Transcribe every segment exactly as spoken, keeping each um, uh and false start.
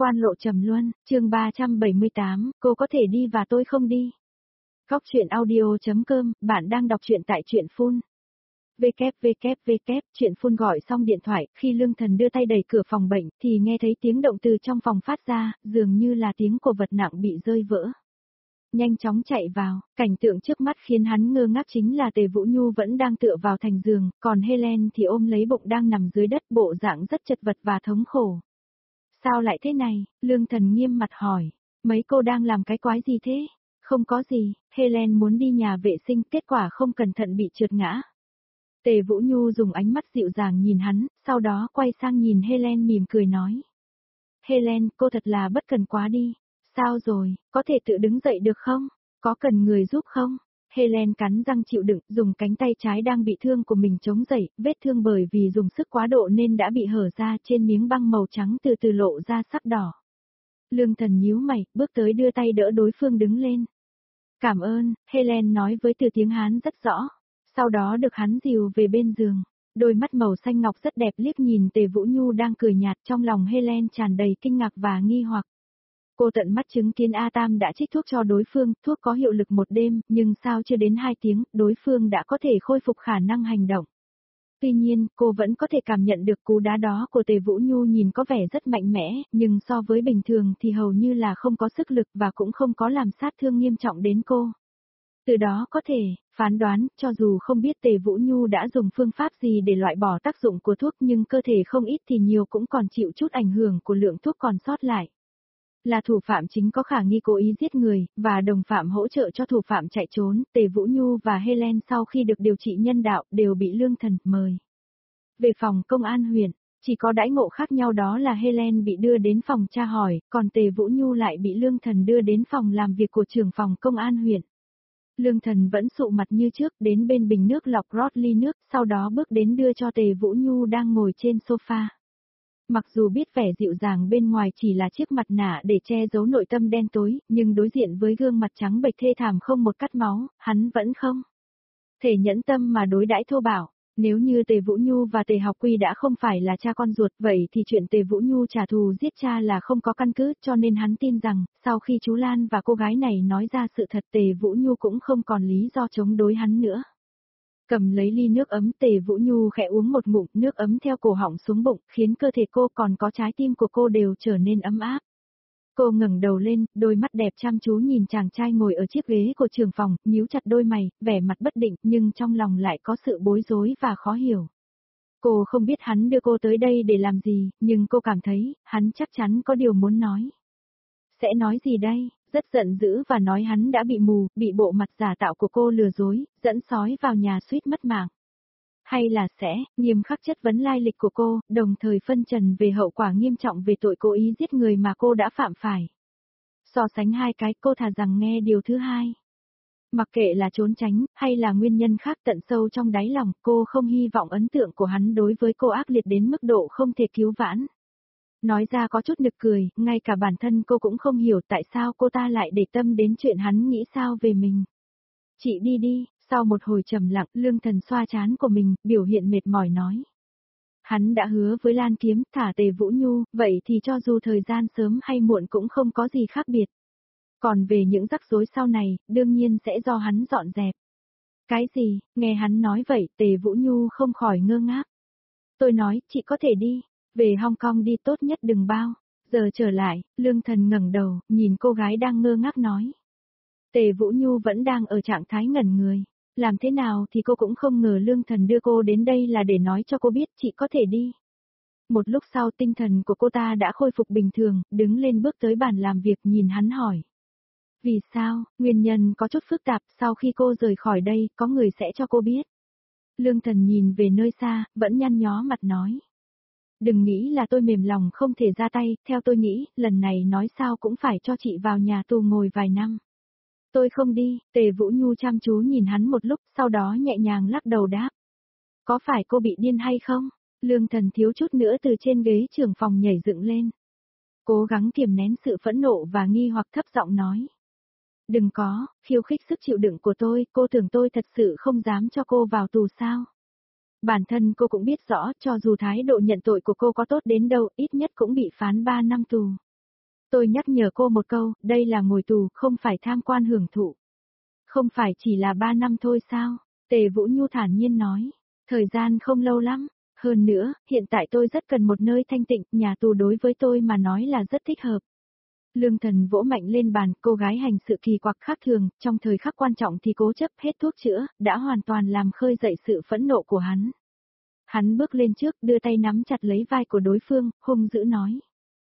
Quan Lộ Trầm Luân, chương ba trăm bảy mươi tám, cô có thể đi và tôi không đi. Góc truyện audio.com, bạn đang đọc truyện tại truyện phun. www, truyện phun gọi xong điện thoại, khi Lương Thần đưa tay đẩy cửa phòng bệnh, thì nghe thấy tiếng động từ trong phòng phát ra, dường như là tiếng của vật nặng bị rơi vỡ. Nhanh chóng chạy vào, cảnh tượng trước mắt khiến hắn ngơ ngác chính là Tề Vũ Nhu vẫn đang tựa vào thành giường, còn Helen thì ôm lấy bụng đang nằm dưới đất, bộ dạng rất chật vật và thống khổ. Sao lại thế này? Lương Thần nghiêm mặt hỏi. Mấy cô đang làm cái quái gì thế? Không có gì, Helen muốn đi nhà vệ sinh, kết quả không cẩn thận bị trượt ngã. Tề Vũ Nhu dùng ánh mắt dịu dàng nhìn hắn, sau đó quay sang nhìn Helen mỉm cười nói. Helen, cô thật là bất cần quá đi. Sao rồi, có thể tự đứng dậy được không? Có cần người giúp không? Helen cắn răng chịu đựng, dùng cánh tay trái đang bị thương của mình chống dậy, vết thương bởi vì dùng sức quá độ nên đã bị hở ra, trên miếng băng màu trắng từ từ lộ ra sắc đỏ. Lương Thần nhíu mày, bước tới đưa tay đỡ đối phương đứng lên. Cảm ơn, Helen nói với từ tiếng Hán rất rõ. Sau đó được hắn dìu về bên giường. Đôi mắt màu xanh ngọc rất đẹp liếc nhìn Tề Vũ Nhu đang cười nhạt, trong lòng Helen tràn đầy kinh ngạc và nghi hoặc. Cô tận mắt chứng kiến A Tam đã trích thuốc cho đối phương, thuốc có hiệu lực một đêm, nhưng sao chưa đến hai tiếng, đối phương đã có thể khôi phục khả năng hành động. Tuy nhiên, cô vẫn có thể cảm nhận được cú đá đó của Tề Vũ Nhu nhìn có vẻ rất mạnh mẽ, nhưng so với bình thường thì hầu như là không có sức lực và cũng không có làm sát thương nghiêm trọng đến cô. Từ đó có thể phán đoán, cho dù không biết Tề Vũ Nhu đã dùng phương pháp gì để loại bỏ tác dụng của thuốc, nhưng cơ thể không ít thì nhiều cũng còn chịu chút ảnh hưởng của lượng thuốc còn sót lại. Là thủ phạm chính có khả nghi cố ý giết người, và đồng phạm hỗ trợ cho thủ phạm chạy trốn, Tề Vũ Nhu và Helen sau khi được điều trị nhân đạo đều bị Lương Thần mời về phòng công an huyện. Chỉ có đãi ngộ khác nhau đó là Helen bị đưa đến phòng tra hỏi, còn Tề Vũ Nhu lại bị Lương Thần đưa đến phòng làm việc của trưởng phòng công an huyện. Lương Thần vẫn sụ mặt như trước, đến bên bình nước lọc rót ly nước, sau đó bước đến đưa cho Tề Vũ Nhu đang ngồi trên sofa. Mặc dù biết vẻ dịu dàng bên ngoài chỉ là chiếc mặt nạ để che giấu nội tâm đen tối, nhưng đối diện với gương mặt trắng bệch thê thảm không một cắt máu, hắn vẫn không thể nhẫn tâm mà đối đãi thô bạo. Nếu như Tề Vũ Nhu và Tề Học Quy đã không phải là cha con ruột, vậy thì chuyện Tề Vũ Nhu trả thù giết cha là không có căn cứ, cho nên hắn tin rằng, sau khi chú Lan và cô gái này nói ra sự thật, Tề Vũ Nhu cũng không còn lý do chống đối hắn nữa. Cầm lấy ly nước ấm, Tề Vũ Nhu khẽ uống một ngụm, nước ấm theo cổ họng xuống bụng, khiến cơ thể cô còn có trái tim của cô đều trở nên ấm áp. Cô ngẩng đầu lên, đôi mắt đẹp chăm chú nhìn chàng trai ngồi ở chiếc ghế của trưởng phòng, nhíu chặt đôi mày, vẻ mặt bất định, nhưng trong lòng lại có sự bối rối và khó hiểu. Cô không biết hắn đưa cô tới đây để làm gì, nhưng cô cảm thấy, hắn chắc chắn có điều muốn nói. Sẽ nói gì đây? Rất giận dữ và nói hắn đã bị mù, bị bộ mặt giả tạo của cô lừa dối, dẫn sói vào nhà suýt mất mạng. Hay là sẽ, nghiêm khắc chất vấn lai lịch của cô, đồng thời phân trần về hậu quả nghiêm trọng về tội cố ý giết người mà cô đã phạm phải. So sánh hai cái, cô thà rằng nghe điều thứ hai. Mặc kệ là trốn tránh, hay là nguyên nhân khác, tận sâu trong đáy lòng, cô không hy vọng ấn tượng của hắn đối với cô ác liệt đến mức độ không thể cứu vãn. Nói ra có chút nực cười, ngay cả bản thân cô cũng không hiểu tại sao cô ta lại để tâm đến chuyện hắn nghĩ sao về mình. Chị đi đi. Sau một hồi trầm lặng, Lương Thần xoa trán của mình, biểu hiện mệt mỏi nói. Hắn đã hứa với Lan Kiếm, thả Tề Vũ Nhu, vậy thì cho dù thời gian sớm hay muộn cũng không có gì khác biệt. Còn về những rắc rối sau này, đương nhiên sẽ do hắn dọn dẹp. Cái gì? Nghe hắn nói vậy, Tề Vũ Nhu không khỏi ngơ ngác. Tôi nói, chị có thể đi, về Hong Kong đi, tốt nhất đừng bao giờ trở lại. Lương Thần ngẩng đầu, nhìn cô gái đang ngơ ngác nói. Tề Vũ Nhu vẫn đang ở trạng thái ngẩn người. Làm thế nào thì cô cũng không ngờ Lương Thần đưa cô đến đây là để nói cho cô biết chị có thể đi. Một lúc sau tinh thần của cô ta đã khôi phục bình thường, đứng lên bước tới bàn làm việc nhìn hắn hỏi. Vì sao? Nguyên nhân có chút phức tạp, sau khi cô rời khỏi đây, có người sẽ cho cô biết. Lương Thần nhìn về nơi xa, vẫn nhăn nhó mặt nói. Đừng nghĩ là tôi mềm lòng không thể ra tay, theo tôi nghĩ, lần này nói sao cũng phải cho chị vào nhà tù ngồi vài năm. Tôi không đi, Tề Vũ Nhu chăm chú nhìn hắn một lúc, sau đó nhẹ nhàng lắc đầu đáp. Có phải cô bị điên hay không? Lương Thần thiếu chút nữa từ trên ghế trưởng phòng nhảy dựng lên. Cố gắng kiềm nén sự phẫn nộ và nghi hoặc, thấp giọng nói. Đừng có, khiêu khích sức chịu đựng của tôi, cô tưởng tôi thật sự không dám cho cô vào tù sao? Bản thân cô cũng biết rõ, cho dù thái độ nhận tội của cô có tốt đến đâu, ít nhất cũng bị phán ba năm tù. Tôi nhắc nhở cô một câu, đây là ngồi tù, không phải tham quan hưởng thụ. Không phải chỉ là ba năm thôi sao? Tề Vũ Nhu thản nhiên nói. Thời gian không lâu lắm. Hơn nữa, hiện tại tôi rất cần một nơi thanh tịnh, nhà tù đối với tôi mà nói là rất thích hợp. Lương Thần vỗ mạnh lên bàn, cô gái hành sự kỳ quặc khác thường, trong thời khắc quan trọng thì cố chấp hết thuốc chữa, đã hoàn toàn làm khơi dậy sự phẫn nộ của hắn. Hắn bước lên trước, đưa tay nắm chặt lấy vai của đối phương, hung dữ nói.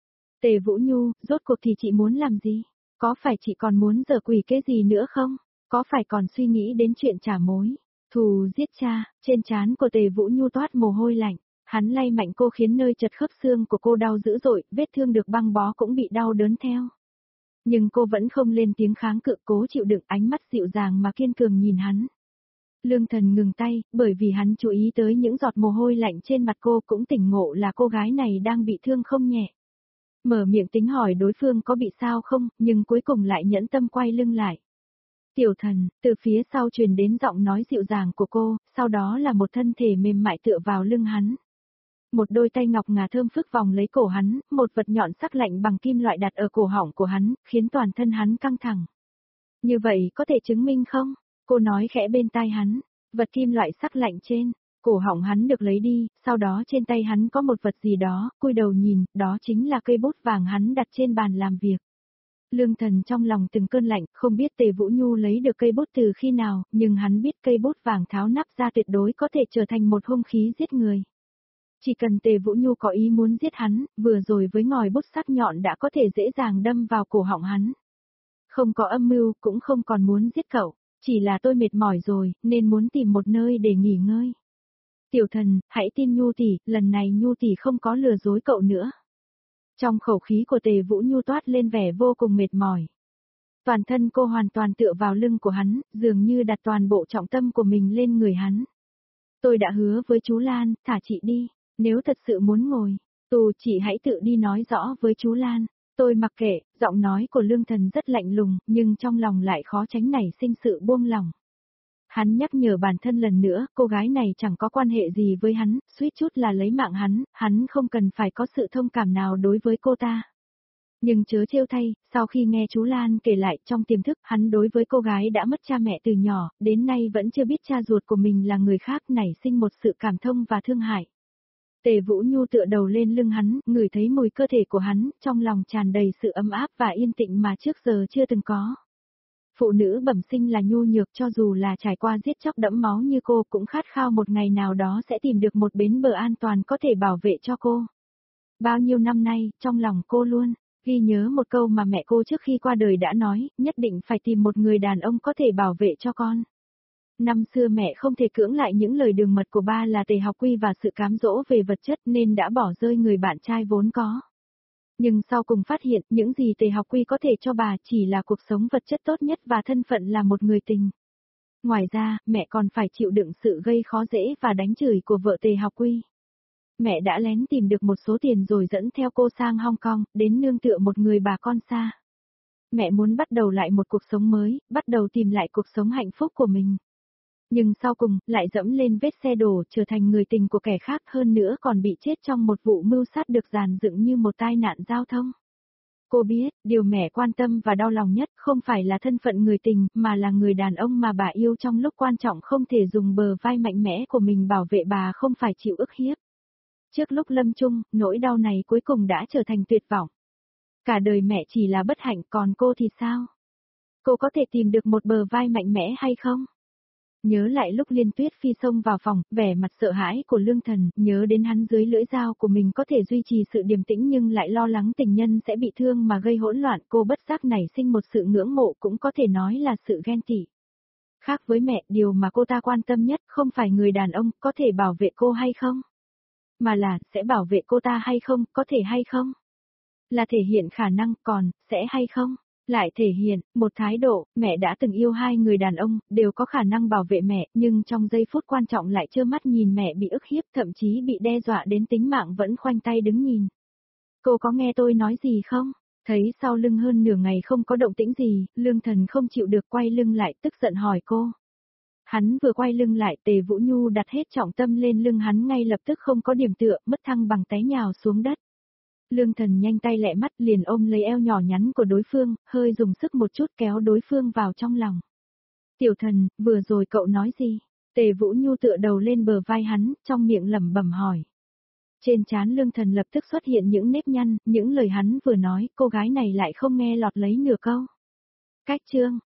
Tề Vũ Nhu, rốt cuộc thì chị muốn làm gì? Có phải chị còn muốn giở quỷ cái gì nữa không? Có phải còn suy nghĩ đến chuyện trả mối? Thù giết cha, trên trán của Tề Vũ Nhu toát mồ hôi lạnh. Hắn lay mạnh cô khiến nơi chật khớp xương của cô đau dữ dội, vết thương được băng bó cũng bị đau đớn theo. Nhưng cô vẫn không lên tiếng kháng cự, cố chịu đựng, ánh mắt dịu dàng mà kiên cường nhìn hắn. Lương Thần ngừng tay, bởi vì hắn chú ý tới những giọt mồ hôi lạnh trên mặt cô, cũng tỉnh ngộ là cô gái này đang bị thương không nhẹ. Mở miệng tính hỏi đối phương có bị sao không, nhưng cuối cùng lại nhẫn tâm quay lưng lại. Tiểu Thần, từ phía sau truyền đến giọng nói dịu dàng của cô, sau đó là một thân thể mềm mại tựa vào lưng hắn. Một đôi tay ngọc ngà thơm phức vòng lấy cổ hắn, một vật nhọn sắc lạnh bằng kim loại đặt ở cổ họng của hắn, khiến toàn thân hắn căng thẳng. Như vậy có thể chứng minh không? Cô nói khẽ bên tai hắn, vật kim loại sắc lạnh trên, cổ họng hắn được lấy đi, sau đó trên tay hắn có một vật gì đó, cúi đầu nhìn, đó chính là cây bút vàng hắn đặt trên bàn làm việc. Lương Thần trong lòng từng cơn lạnh, không biết Tề Vũ Nhu lấy được cây bút từ khi nào, nhưng hắn biết cây bút vàng tháo nắp ra tuyệt đối có thể trở thành một hung khí giết người. Chỉ cần Tề Vũ Nhu có ý muốn giết hắn, vừa rồi với ngòi bút sắc nhọn đã có thể dễ dàng đâm vào cổ họng hắn. Không có âm mưu, cũng không còn muốn giết cậu, chỉ là tôi mệt mỏi rồi, nên muốn tìm một nơi để nghỉ ngơi. Tiểu Thần, hãy tin Nhu tỷ, lần này Nhu tỷ không có lừa dối cậu nữa. Trong khẩu khí của Tề Vũ Nhu toát lên vẻ vô cùng mệt mỏi. Toàn thân cô hoàn toàn tựa vào lưng của hắn, dường như đặt toàn bộ trọng tâm của mình lên người hắn. Tôi đã hứa với chú Lan, thả chị đi, nếu thật sự muốn ngồi, tù chị hãy tự đi nói rõ với chú Lan. Tôi mặc kệ, giọng nói của Lương Thần rất lạnh lùng, nhưng trong lòng lại khó tránh nảy sinh sự buông lòng. Hắn nhắc nhở bản thân lần nữa, cô gái này chẳng có quan hệ gì với hắn, suýt chút là lấy mạng hắn, hắn không cần phải có sự thông cảm nào đối với cô ta. Nhưng chớ trêu thay, sau khi nghe chú Lan kể lại trong tiềm thức, hắn đối với cô gái đã mất cha mẹ từ nhỏ, đến nay vẫn chưa biết cha ruột của mình là người khác, nảy sinh một sự cảm thông và thương hại. Tề Vũ Nhu tựa đầu lên lưng hắn, ngửi thấy mùi cơ thể của hắn, trong lòng tràn đầy sự ấm áp và yên tĩnh mà trước giờ chưa từng có. Phụ nữ bẩm sinh là nhu nhược, cho dù là trải qua giết chóc đẫm máu như cô cũng khát khao một ngày nào đó sẽ tìm được một bến bờ an toàn có thể bảo vệ cho cô. Bao nhiêu năm nay, trong lòng cô luôn ghi nhớ một câu mà mẹ cô trước khi qua đời đã nói, nhất định phải tìm một người đàn ông có thể bảo vệ cho con. Năm xưa mẹ không thể cưỡng lại những lời đường mật của ba là Tề Học Quy và sự cám dỗ về vật chất nên đã bỏ rơi người bạn trai vốn có. Nhưng sau cùng phát hiện những gì Tề Học Quy có thể cho bà chỉ là cuộc sống vật chất tốt nhất và thân phận là một người tình. Ngoài ra, mẹ còn phải chịu đựng sự gây khó dễ và đánh chửi của vợ Tề Học Quy. Mẹ đã lén tìm được một số tiền rồi dẫn theo cô sang Hong Kong, đến nương tựa một người bà con xa. Mẹ muốn bắt đầu lại một cuộc sống mới, bắt đầu tìm lại cuộc sống hạnh phúc của mình. Nhưng sau cùng, lại dẫm lên vết xe đổ, trở thành người tình của kẻ khác, hơn nữa còn bị chết trong một vụ mưu sát được dàn dựng như một tai nạn giao thông. Cô biết, điều mẹ quan tâm và đau lòng nhất không phải là thân phận người tình, mà là người đàn ông mà bà yêu trong lúc quan trọng không thể dùng bờ vai mạnh mẽ của mình bảo vệ bà, không phải chịu ức hiếp. Trước lúc lâm chung, nỗi đau này cuối cùng đã trở thành tuyệt vọng. Cả đời mẹ chỉ là bất hạnh, còn cô thì sao? Cô có thể tìm được một bờ vai mạnh mẽ hay không? Nhớ lại lúc Liên Tuyết Phi xông vào phòng, vẻ mặt sợ hãi của Lương Thần, nhớ đến hắn dưới lưỡi dao của mình có thể duy trì sự điềm tĩnh nhưng lại lo lắng tình nhân sẽ bị thương mà gây hỗn loạn, cô bất giác nảy sinh một sự ngưỡng mộ, cũng có thể nói là sự ghen tị. Khác với mẹ, điều mà cô ta quan tâm nhất không phải người đàn ông có thể bảo vệ cô hay không, mà là sẽ bảo vệ cô ta hay không, có thể hay không. Là thể hiện khả năng, còn sẽ hay không. Lại thể hiện một thái độ, mẹ đã từng yêu hai người đàn ông, đều có khả năng bảo vệ mẹ, nhưng trong giây phút quan trọng lại trơ mắt nhìn mẹ bị ức hiếp, thậm chí bị đe dọa đến tính mạng vẫn khoanh tay đứng nhìn. Cô có nghe tôi nói gì không? Thấy sau lưng hơn nửa ngày không có động tĩnh gì, Lương Thần không chịu được quay lưng lại, tức giận hỏi cô. Hắn vừa quay lưng lại, Tề Vũ Nhu đặt hết trọng tâm lên lưng hắn, ngay lập tức không có điểm tựa, mất thăng bằng té nhào xuống đất. Lương Thần nhanh tay lẹ mắt liền ôm lấy eo nhỏ nhắn của đối phương, hơi dùng sức một chút kéo đối phương vào trong lòng. Tiểu Thần, vừa rồi cậu nói gì? Tề Vũ Nhu tựa đầu lên bờ vai hắn, trong miệng lẩm bẩm hỏi. Trên trán Lương Thần lập tức xuất hiện những nếp nhăn, những lời hắn vừa nói, cô gái này lại không nghe lọt lấy nửa câu. Cách chương